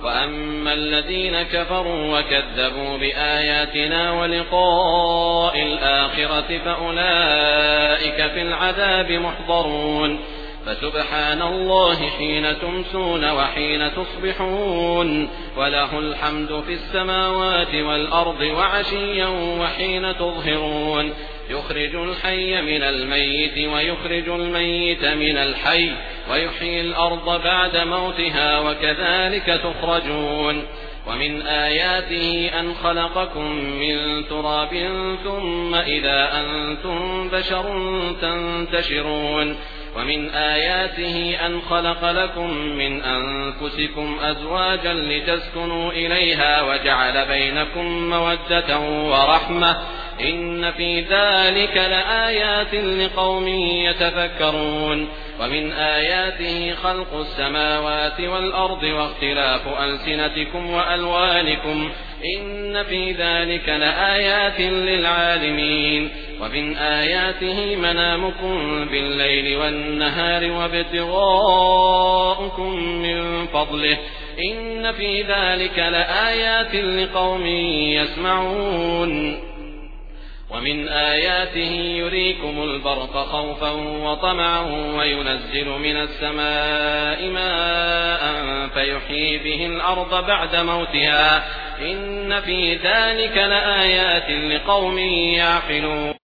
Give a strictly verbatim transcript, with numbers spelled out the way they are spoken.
وأما الذين كفروا وكذبوا بآياتنا ولقاء الآخرة فأولئك في العذاب محضرون فسبحان الله حين تمسون وحين تصبحون وله الحمد في السماوات والأرض وعشيا وحين تظهرون يخرج الحي من الميت ويخرج الميت من الحي ويحيي الأرض بعد موتها وكذلك تخرجون ومن آياته أن خلقكم من تراب ثم إذا أنتم بشر تنتشرون ومن آياته أن خلق لكم من أنفسكم أزواجا لتسكنوا إليها وجعل بينكم مودة ورحمة إن في ذلك لآيات لقوم يتفكرون ومن آياته خلق السماوات والأرض واختلاف ألسنتكم وألوانكم إن في ذلك لآيات للعالمين ومن آياته منامكم بالليل والنهار وابتغاؤكم من فضله إن في ذلك لآيات لقوم يسمعون ومن آياته يريكم البرق خوفا وطمعا وينزل من السماء ماء فيحيي به الأرض بعد موتها إن في ذلك لآيات لقوم يعقلون